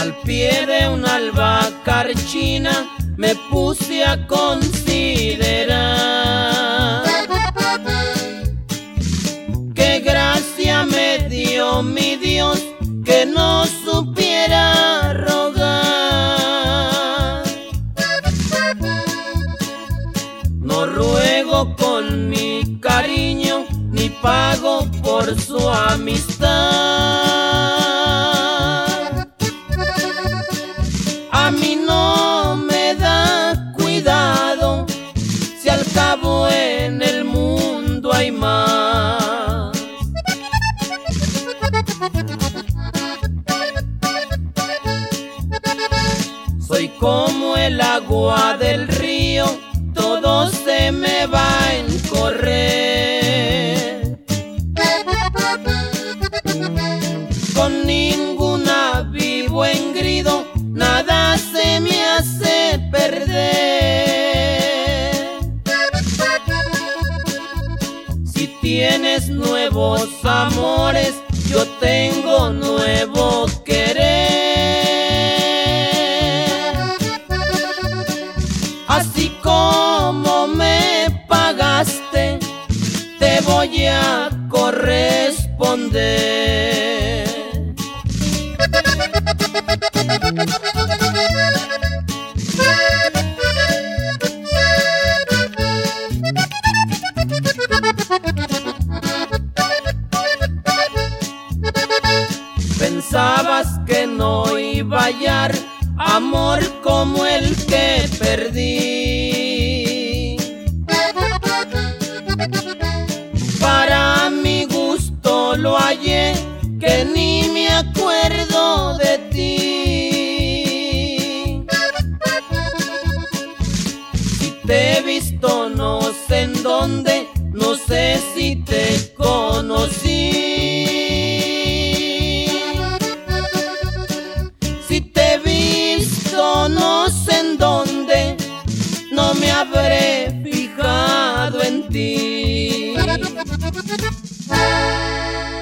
Al pie de una albacarchina me puse a considerar qué gracia me dio mi Dios que no supiera rogar. No ruego con mi cariño ni pago por su amistad. A mí no me da cuidado si al cabo en el mundo hay más. Soy como el agua del río, todo se me va a correr. Con ninguna vivo engrido, nada se me hace perder. Si tienes nuevos amores, yo tengo nuevo querer. Así como me pagaste, te voy a corresponder. Pensabas que no iba a hallar amor como el que perdí. Para mi gusto lo hallé, que ni me acuerdo de ti. Si te he visto no sé en dónde, no sé si te conocí. Si te he visto no sé en dónde, no me habré fijado en ti.